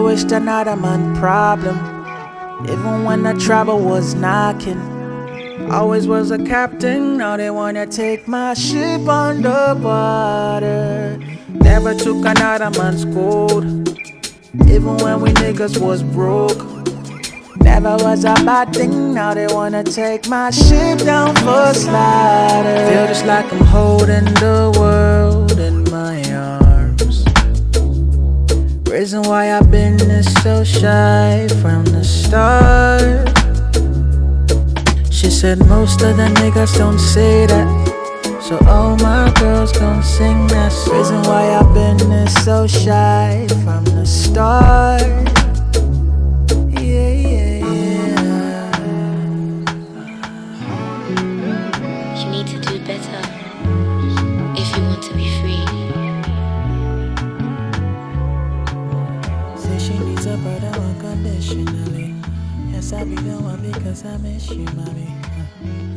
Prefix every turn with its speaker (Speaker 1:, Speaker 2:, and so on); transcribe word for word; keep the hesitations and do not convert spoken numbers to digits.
Speaker 1: wished another man problem, even when the trouble was knocking. Always was a captain, now they wanna take my ship underwater. Never took another man's gold, even when we niggas was broke. Never was a bad thing, now they wanna take my ship down for slaughter. Feel just like I'm holding the world in my arms. Reason why I've been this so shy from the start. She said most of the niggas don't say that, so all my girls gon' sing that song. Reason why I've been this so shy from the start. Yeah, yeah, yeah.
Speaker 2: You need to do better if you want to be free.
Speaker 1: Say she needs a brother unconditionally. Yes, I be the one because I miss you, mommy.